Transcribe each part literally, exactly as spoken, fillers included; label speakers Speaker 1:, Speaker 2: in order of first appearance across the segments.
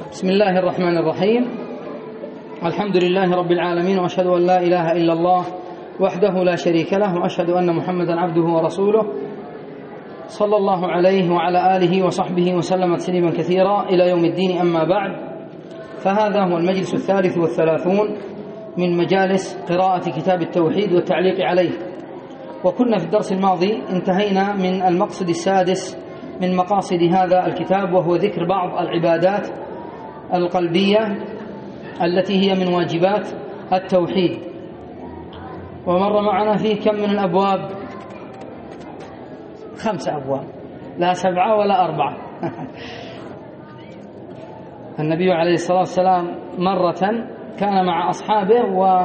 Speaker 1: بسم الله الرحمن الرحيم. الحمد لله رب العالمين، وأشهد أن لا إله إلا الله وحده لا شريك له، وأشهد أن محمدا عبده ورسوله صلى الله عليه وعلى آله وصحبه وسلم تسليما كثيرا إلى يوم الدين. أما بعد، فهذا هو المجلس الثالث والثلاثون من مجالس قراءة كتاب التوحيد والتعليق عليه. وكنا في الدرس الماضي انتهينا من المقصد السادس من مقاصد هذا الكتاب، وهو ذكر بعض العبادات القلبية التي هي من واجبات التوحيد. ومر معنا فيه كم من الأبواب؟ خمسة أبواب، لا سبعة ولا أربعة. النبي عليه الصلاة والسلام مرة كان مع أصحابه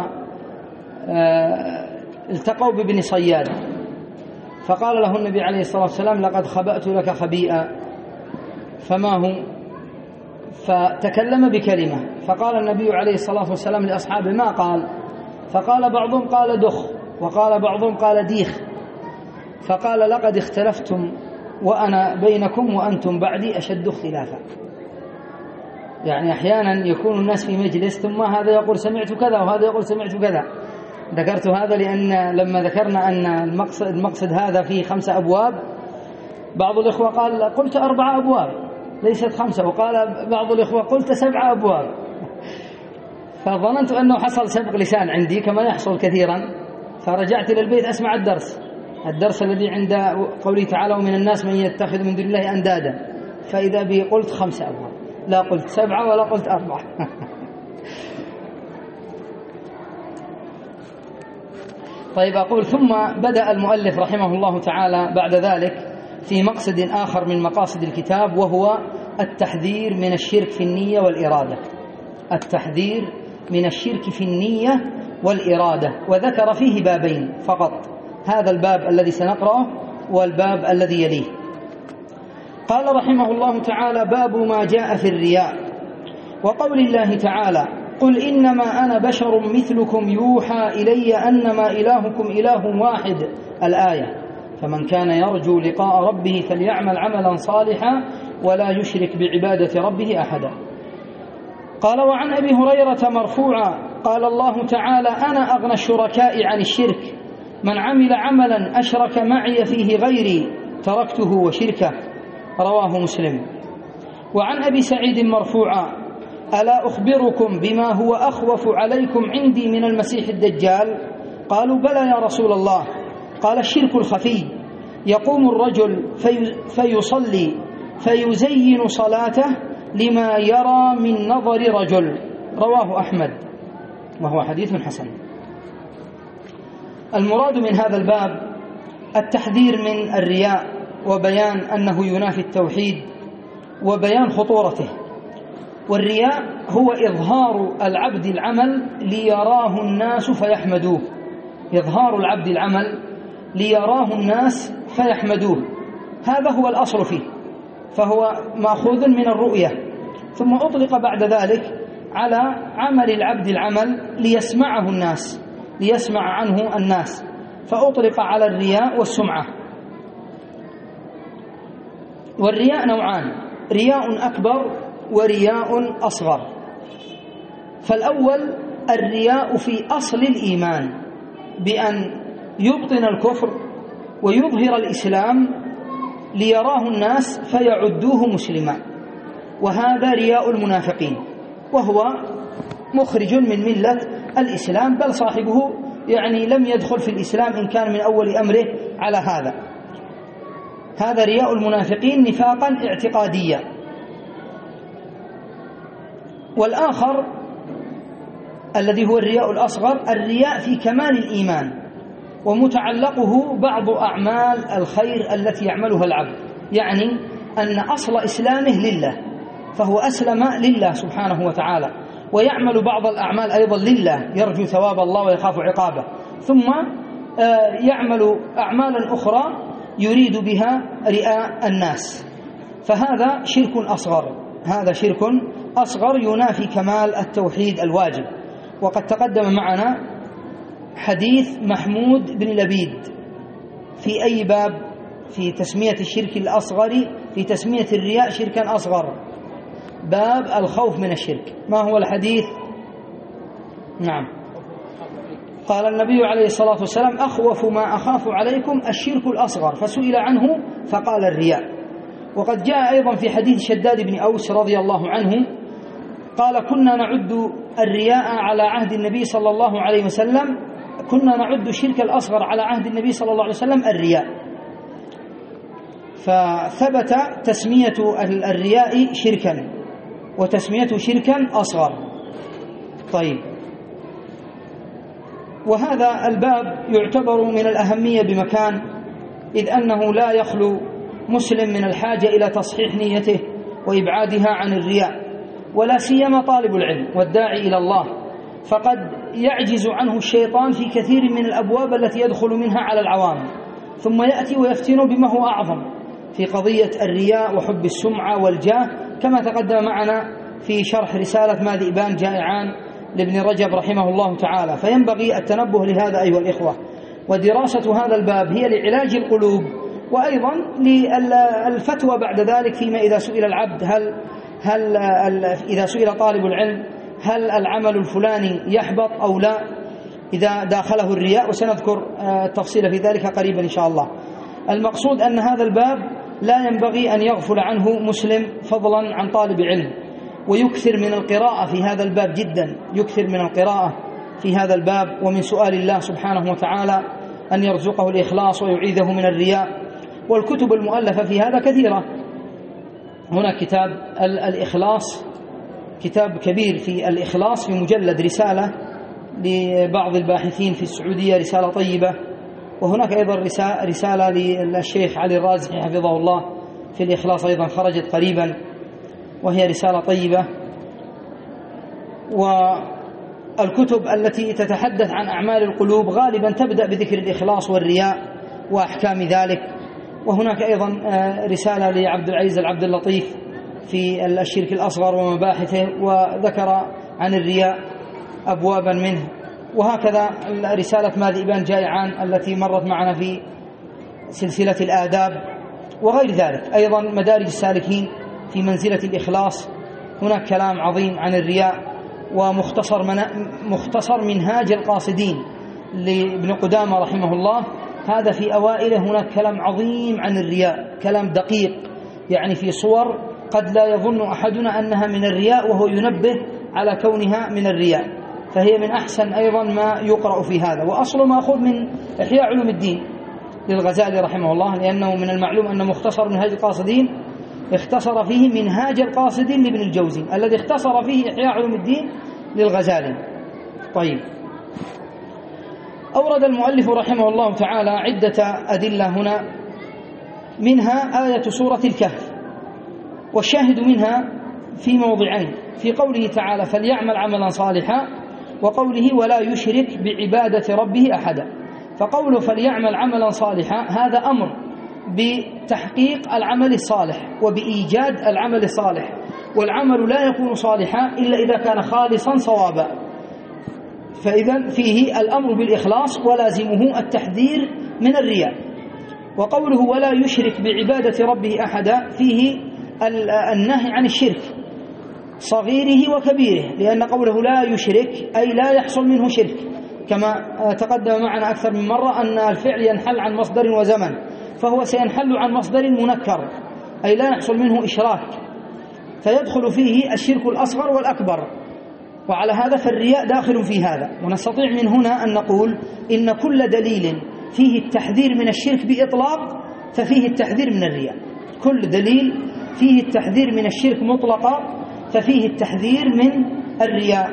Speaker 1: والتقوا بابن صياد، فقال له النبي عليه الصلاة والسلام: لقد خبأت لك خبيئة، فما هو؟ فتكلم بكلمة، فقال النبي عليه الصلاة والسلام لأصحابه: ما قال؟ فقال بعضهم قال دخ، وقال بعضهم قال ديخ. فقال: لقد اختلفتم وأنا بينكم وأنتم بعدي أشد اختلافا. يعني أحيانا يكون الناس في مجلس ثم هذا يقول سمعت كذا وهذا يقول سمعت كذا. ذكرت هذا لأن لما ذكرنا أن المقصد, المقصد هذا فيه خمسة أبواب، بعض الإخوة قال قلت أربعة أبواب ليست خمسة، وقال بعض الإخوة قلت سبعة أبواب. فظننت أنه حصل سبق لسان عندي كما يحصل كثيرا، فرجعت إلى البيت أسمع الدرس الدرس الذي عند قوله تعالى: ومن الناس من يتخذ من دون الله أندادا، فإذا بي قلت خمسة أبواب، لا قلت سبعة ولا قلت أربعة. طيب، أقول ثم بدأ المؤلف رحمه الله تعالى بعد ذلك في مقصد آخر من مقاصد الكتاب، وهو التحذير من الشرك في النية والإرادة. التحذير من الشرك في النية والإرادة، وذكر فيه بابين فقط، هذا الباب الذي سنقرأه والباب الذي يليه. قال رحمه الله تعالى: باب ما جاء في الرياء، وقول الله تعالى: قل إنما أنا بشر مثلكم يوحى إلي أنما إلهكم إله واحد، الآية. فمن كان يرجو لقاء ربه فليعمل عملا صالحا ولا يشرك بعبادة ربه أحدا. قال: وعن أبي هريرة مرفوعا قال الله تعالى: أنا أغنى الشركاء عن الشرك، من عمل عملا أشرك معي فيه غيري تركته وشركه، رواه مسلم. وعن أبي سعيد مرفوعا: ألا أخبركم بما هو أخوف عليكم عندي من المسيح الدجال؟ قالوا: بلى يا رسول الله. قال: الشرك الخفي، يقوم الرجل في فيصلي فيزين صلاته لما يرى من نظر رجل، رواه أحمد، وهو حديث حسن. المراد من هذا الباب التحذير من الرياء، وبيان أنه ينافي التوحيد، وبيان خطورته. والرياء هو إظهار العبد العمل ليراه الناس فيحمدوه، إظهار العبد العمل ليراه الناس فيحمدوه، هذا هو الأصل فيه، فهو مأخوذ من الرؤية، ثم أطلق بعد ذلك على عمل العبد العمل ليسمعه الناس، ليسمع عنه الناس، فأطلق على الرياء والسمعة. والرياء نوعان: رياء أكبر ورياء أصغر. فالأول الرياء في أصل الإيمان، بأن يبطن الكفر ويظهر الإسلام ليراه الناس فيعدوه مسلما، وهذا رياء المنافقين، وهو مخرج من ملة الإسلام، بل صاحبه يعني لم يدخل في الإسلام إن كان من أول أمره على هذا. هذا رياء المنافقين نفاقا اعتقاديا. والآخر الذي هو الرياء الأصغر، الرياء في كمال الإيمان، ومتعلقه بعض أعمال الخير التي يعملها العبد، يعني أن أصل إسلامه لله، فهو أسلم لله سبحانه وتعالى، ويعمل بعض الأعمال أيضا لله، يرجو ثواب الله ويخاف عقابه، ثم يعمل أعمالا أخرى يريد بها رئاء الناس، فهذا شرك أصغر. هذا شرك أصغر ينافي كمال التوحيد الواجب. وقد تقدم معنا حديث محمود بن لبيد في أي باب؟ في تسمية الشرك الأصغر، في تسمية الرياء شركا أصغر، باب الخوف من الشرك. ما هو الحديث؟ نعم. قال النبي عليه الصلاة والسلام: أخوف ما أخاف عليكم الشرك الأصغر، فسئل عنه فقال: الرياء. وقد جاء أيضا في حديث شداد بن أوس رضي الله عنه قال: كنا نعد الرياء على عهد النبي صلى الله عليه وسلم، كنا نعد الشرك الأصغر على عهد النبي صلى الله عليه وسلم الرياء. فثبت تسمية الرياء شركا وتسميته شركا أصغر. طيب، وهذا الباب يعتبر من الأهمية بمكان، إذ أنه لا يخلو مسلم من الحاجة إلى تصحيح نيته وإبعادها عن الرياء، ولا سيما طالب العلم والداعي إلى الله، فقد يعجز عنه الشيطان في كثير من الأبواب التي يدخل منها على العوام، ثم يأتي ويفتن بما هو أعظم في قضية الرياء وحب السمعة والجاه، كما تقدم معنا في شرح رسالة ما ذئبان جائعان لابن رجب رحمه الله تعالى. فينبغي التنبه لهذا أيها الإخوة، ودراسة هذا الباب هي لعلاج القلوب، وأيضا للفتوى بعد ذلك فيما إذا سئل العبد هل هل إذا سئل طالب العلم هل العمل الفلاني يحبط أو لا إذا داخله الرياء، وسنذكر التفصيل في ذلك قريبا إن شاء الله. المقصود أن هذا الباب لا ينبغي أن يغفل عنه مسلم فضلا عن طالب علم، ويكثر من القراءة في هذا الباب جدا، يكثر من القراءة في هذا الباب، ومن سؤال الله سبحانه وتعالى أن يرزقه الإخلاص ويعيذه من الرياء. والكتب المؤلفة في هذا كثيرة. هنا كتاب الإخلاص، كتاب كبير في الإخلاص في مجلد، رسالة لبعض الباحثين في السعودية، رسالة طيبة. وهناك أيضا رسالة للشيخ علي الرازحي حفظه الله في الإخلاص أيضا خرجت قريبا، وهي رسالة طيبة. والكتب التي تتحدث عن أعمال القلوب غالبا تبدأ بذكر الإخلاص والرياء وأحكام ذلك. وهناك أيضا رسالة لعبد العزيز العبد اللطيف في الشرك الأصغر ومباحثه، وذكر عن الرياء أبوابا منه. وهكذا رسالة ما ذئبان جائعان التي مرت معنا في سلسلة الآداب، وغير ذلك. أيضا مدارج السالكين في منزلة الإخلاص، هناك كلام عظيم عن الرياء. ومختصر من مختصر منهاج القاصدين لابن قدامة رحمه الله، هذا في أوائله هناك كلام عظيم عن الرياء، كلام دقيق، يعني في صور قد لا يظن أحدنا أنها من الرياء، وهو ينبه على كونها من الرياء. فهي من أحسن أيضا ما يقرأ في هذا، وأصله مأخوذ من إحياء علوم الدين للغزالي رحمه الله، لأنه من المعلوم أن مختصر منهاج القاصدين اختصر فيه منهاج القاصدين لابن الجوزي، الذي اختصر فيه إحياء علوم الدين للغزالي. طيب، أورد المؤلف رحمه الله تعالى عدة أدلة هنا، منها آية سورة الكهف، والشاهد منها في موضعين: في قوله تعالى: فليعمل عملا صالحا، وقوله: ولا يشرك بعبادة ربه أحدا. فقوله فليعمل عملا صالحا هذا أمر بتحقيق العمل الصالح وبإيجاد العمل الصالح، والعمل لا يكون صالحا إلا إذا كان خالصا صوابا. فإذا فيه الأمر بالإخلاص ولازمه التحذير من الرياء. وقوله ولا يشرك بعبادة ربه أحدا فيه النهي عن الشرك صغيره وكبيره، لأن قوله لا يشرك أي لا يحصل منه شرك، كما تقدم معنا أكثر من مرة أن الفعل ينحل عن مصدر وزمن، فهو سينحل عن مصدر منكر أي لا يحصل منه إشراك، فيدخل فيه الشرك الأصغر والأكبر. وعلى هذا فالرياء داخل في هذا. ونستطيع من هنا أن نقول إن كل دليل فيه التحذير من الشرك بإطلاق ففيه التحذير من الرياء. كل دليل فيه التحذير من الشرك مطلقا ففيه التحذير من الرياء.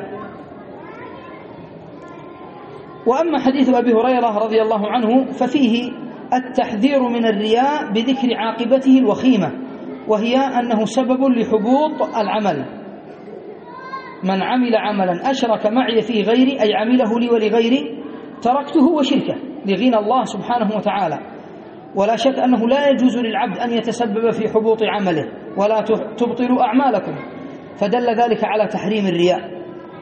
Speaker 1: وأما حديث أبي هريرة رضي الله عنه ففيه التحذير من الرياء بذكر عاقبته الوخيمة، وهي أنه سبب لحبوط العمل. من عمل عملا أشرك معي فيه غيري أي عمله لي ولغيري تركته وشركه لغنى الله سبحانه وتعالى. ولا شك أنه لا يجوز للعبد أن يتسبب في حبوط عمله، ولا تبطلوا أعمالكم، فدل ذلك على تحريم الرياء.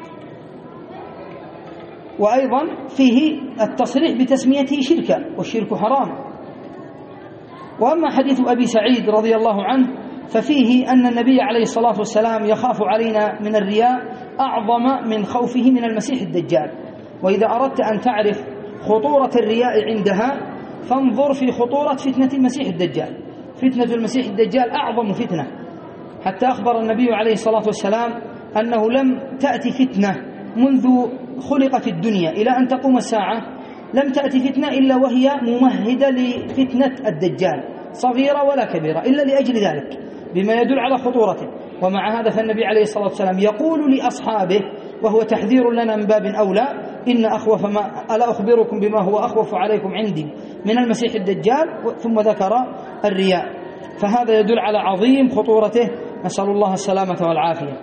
Speaker 1: وأيضا فيه التصريح بتسميته شركا، والشرك حرام. وأما حديث أبي سعيد رضي الله عنه ففيه أن النبي عليه الصلاة والسلام يخاف علينا من الرياء أعظم من خوفه من المسيح الدجال. وإذا أردت أن تعرف خطورة الرياء عندها فانظر في خطورة فتنة المسيح الدجال. فتنة المسيح الدجال أعظم فتنة، حتى أخبر النبي عليه الصلاة والسلام أنه لم تأتي فتنة منذ خلقت الدنيا إلى أن تقوم الساعة، لم تأتي فتنة إلا وهي ممهدة لفتنة الدجال، صغيرة ولا كبيرة، إلا لأجل ذلك، بما يدل على خطورته. ومع هذا فالنبي عليه الصلاة والسلام يقول لأصحابه، وهو تحذير لنا من باب أولى: إن أخوف ما ألا أخبركم بما هو أخوف عليكم عندي من المسيح الدجال، ثم ذكر الرياء. فهذا يدل على عظيم خطورته، نسأل الله السلامة والعافية.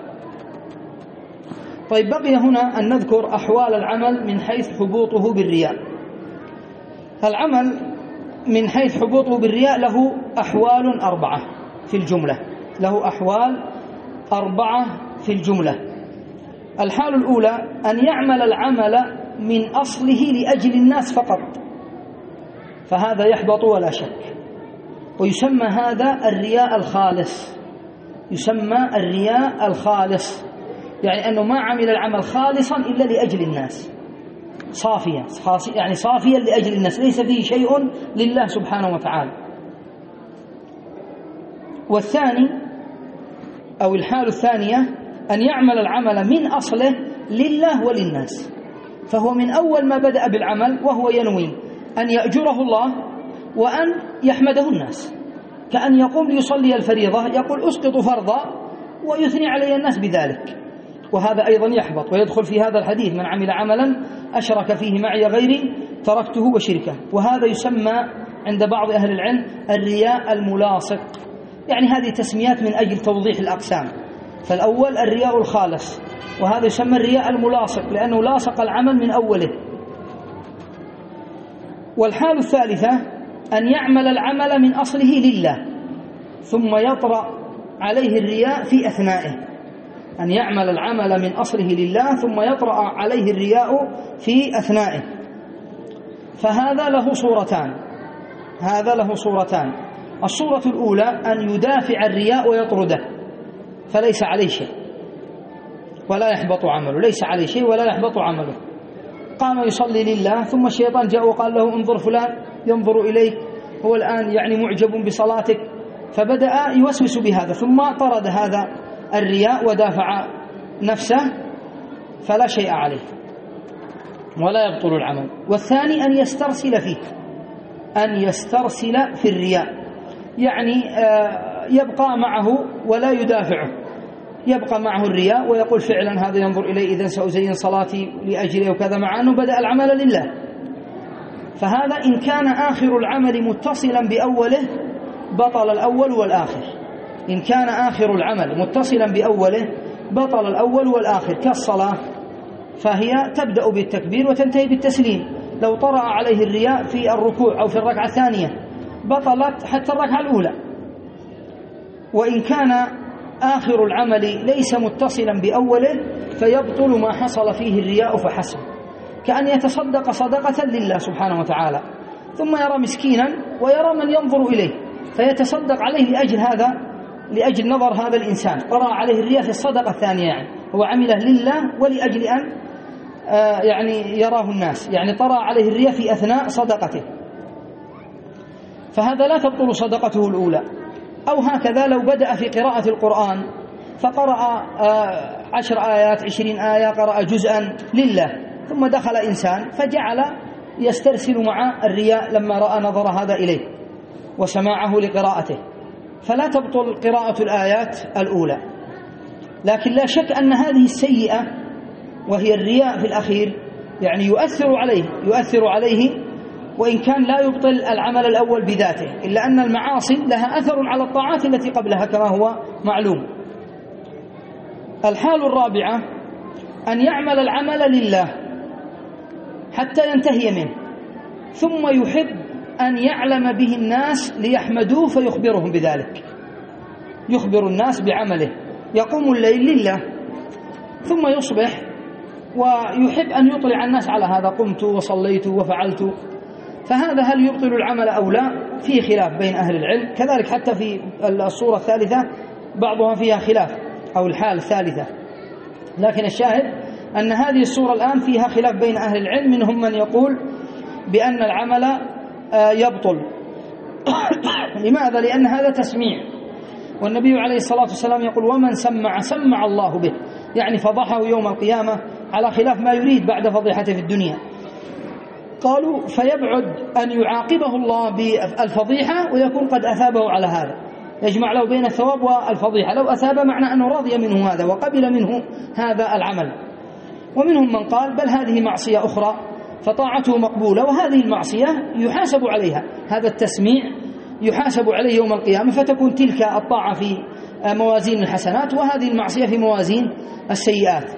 Speaker 1: طيب، بقي هنا أن نذكر أحوال العمل من حيث حبوطه بالرياء. العمل من حيث حبوطه بالرياء له أحوال أربعة في الجملة، له أحوال أربعة في الجملة. الحال الأولى أن يعمل العمل من أصله لأجل الناس فقط، فهذا يحبط ولا شك، ويسمى هذا الرياء الخالص، يسمى الرياء الخالص، يعني أنه ما عمل العمل خالصا إلا لأجل الناس، صافيا، يعني صافيا لأجل الناس، ليس فيه شيء لله سبحانه وتعالى. والثاني أو الحال الثانية أن يعمل العمل من أصله لله وللناس، فهو من أول ما بدأ بالعمل وهو ينوي أن يأجره الله وأن يحمده الناس، كأن يقوم ليصلي الفريضة يقول أسقط فرضا ويثني علي الناس بذلك، وهذا أيضا يحبط ويدخل في هذا الحديث: من عمل عملا أشرك فيه معي غيري تركته وشركه. وهذا يسمى عند بعض أهل العلم الرياء الملاصق، يعني هذه تسميات من أجل توضيح الأقسام. فالأول الرياء الخالص، وهذا يسمى الرياء الملاصق لأنه لاصق العمل من أوله. والحال الثالثة أن يعمل العمل من أصله لله ثم يطرأ عليه الرياء في أثنائه، أن يعمل العمل من أصله لله ثم يطرأ عليه الرياء في أثنائه. فهذا له صورتان، هذا له صورتان. الصورة الأولى أن يدافع الرياء ويطرده، فليس عليه شيء ولا يحبط عمله، ليس عليه شيء ولا يحبط عمله. قام يصلي لله ثم الشيطان جاء وقال له: انظر فلان ينظر إليك، هو الآن يعني معجب بصلاتك، فبدأ يوسوس بهذا، ثم طرد هذا الرياء ودافع نفسه، فلا شيء عليه ولا يبطل العمل. والثاني أن يسترسل فيه، أن يسترسل في الرياء، يعني يبقى معه ولا يدافعه، يبقى معه الرياء ويقول فعلا هذا ينظر إلي، إذن سأزين صلاتي لأجله وكذا، مع أنه بدأ العمل لله. فهذا إن كان آخر العمل متصلا بأوله بطل الأول والآخر، إن كان آخر العمل متصلا بأوله بطل الأول والآخر، كالصلاة فهي تبدأ بالتكبير وتنتهي بالتسليم، لو طرأ عليه الرياء في الركوع أو في الركعة الثانية بطلت حتى الركعة الأولى. وإن كان آخر العمل ليس متصلا بأوله فيبطل ما حصل فيه الرياء فحسب، كأن يتصدق صدقة لله سبحانه وتعالى، ثم يرى مسكينا ويرى من ينظر إليه فيتصدق عليه لأجل هذا، لأجل نظر هذا الإنسان، طرأ عليه الرياء في الصدقة الثانية، يعني هو عمله لله ولأجل أن آه يعني يراه الناس، يعني طرأ عليه الرياء في أثناء صدقته، فهذا لا تبطل صدقته الأولى. أو هكذا لو بدأ في قراءة القرآن فقرأ آه عشر آيات عشرين آية، قرأ جزءا لله، ثم دخل إنسان فجعل يسترسل مع الرياء لما رأى نظر هذا إليه وسماعه لقراءته، فلا تبطل قراءة الآيات الأولى. لكن لا شك أن هذه السيئة وهي الرياء في الأخير يعني يؤثر عليه يؤثر عليه وإن كان لا يبطل العمل الأول بذاته، إلا أن المعاصي لها أثر على الطاعات التي قبلها كما هو معلوم. الحال الرابعة أن يعمل العمل لله حتى ينتهي منه، ثم يحب أن يعلم به الناس ليحمدوه فيخبرهم بذلك، يخبر الناس بعمله، يقوم الليل لله ثم يصبح ويحب أن يطلع الناس على هذا، قمت وصليت وفعلت، فهذا هل يبطل العمل أو لا؟ فيه خلاف بين أهل العلم، كذلك حتى في الصورة الثالثة بعضها فيها خلاف أو الحال الثالثة. لكن الشاهد أن هذه الصورة الآن فيها خلاف بين أهل العلم، منهم من يقول بأن العمل يبطل. لماذا؟ لأن هذا تسميع، والنبي عليه الصلاة والسلام يقول ومن سمع سمع الله به، يعني فضحه يوم القيامة، على خلاف ما يريد بعد فضيحته في الدنيا. قالوا فيبعد أن يعاقبه الله بالفضيحة ويكون قد أثابه على هذا، يجمع له بين الثواب والفضيحة. لو أثاب معنى أنه رضي منه هذا وقبل منه هذا العمل. ومنهم من قال بل هذه معصية أخرى فطاعته مقبولة، وهذه المعصية يحاسب عليها، هذا التسميع يحاسب عليه يوم القيامة، فتكون تلك الطاعة في موازين الحسنات وهذه المعصية في موازين السيئات.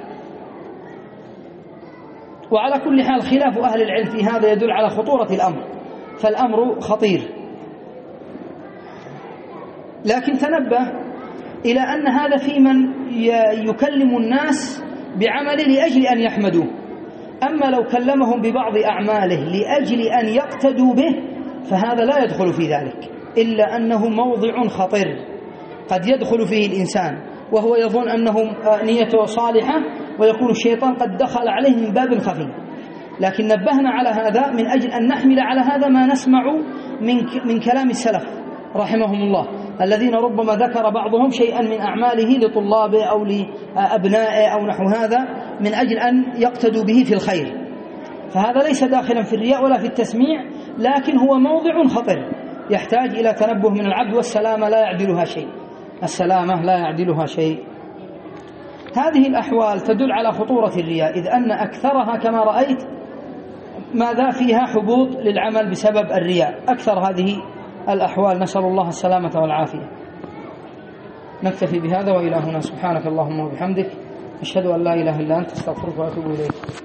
Speaker 1: وعلى كل حال خلاف أهل العلم في هذا يدل على خطورة الأمر، فالأمر خطير. لكن تنبه إلى أن هذا في من يكلم الناس بعمله لأجل أن يحمدوه، أما لو كلمهم ببعض أعماله لأجل أن يقتدوا به فهذا لا يدخل في ذلك، إلا أنه موضع خطير قد يدخل فيه الإنسان وهو يظن أنه نيته صالحة ويكون الشيطان قد دخل عليه من باب خفي. لكن نبهنا على هذا من أجل أن نحمل على هذا ما نسمع من من كلام السلف رحمهم الله، الذين ربما ذكر بعضهم شيئا من أعماله لطلابه أو لأبنائه أو نحو هذا من أجل أن يقتدوا به في الخير، فهذا ليس داخلا في الرياء ولا في التسميع، لكن هو موضع خطر يحتاج إلى تنبه من العبد، والسلامة لا يعدلها شيء، السلامة لا يعدلها شيء. هذه الأحوال تدل على خطورة الرياء، إذ أن أكثرها كما رأيت ماذا فيها حبوط للعمل بسبب الرياء، أكثر هذه الأحوال، نسأل الله السلامة والعافية. نكتفي بهذا وإلى هنا، سبحانك اللهم وبحمدك، أشهد أن لا إله إلا أنت، استغفرك وأتوب إليك.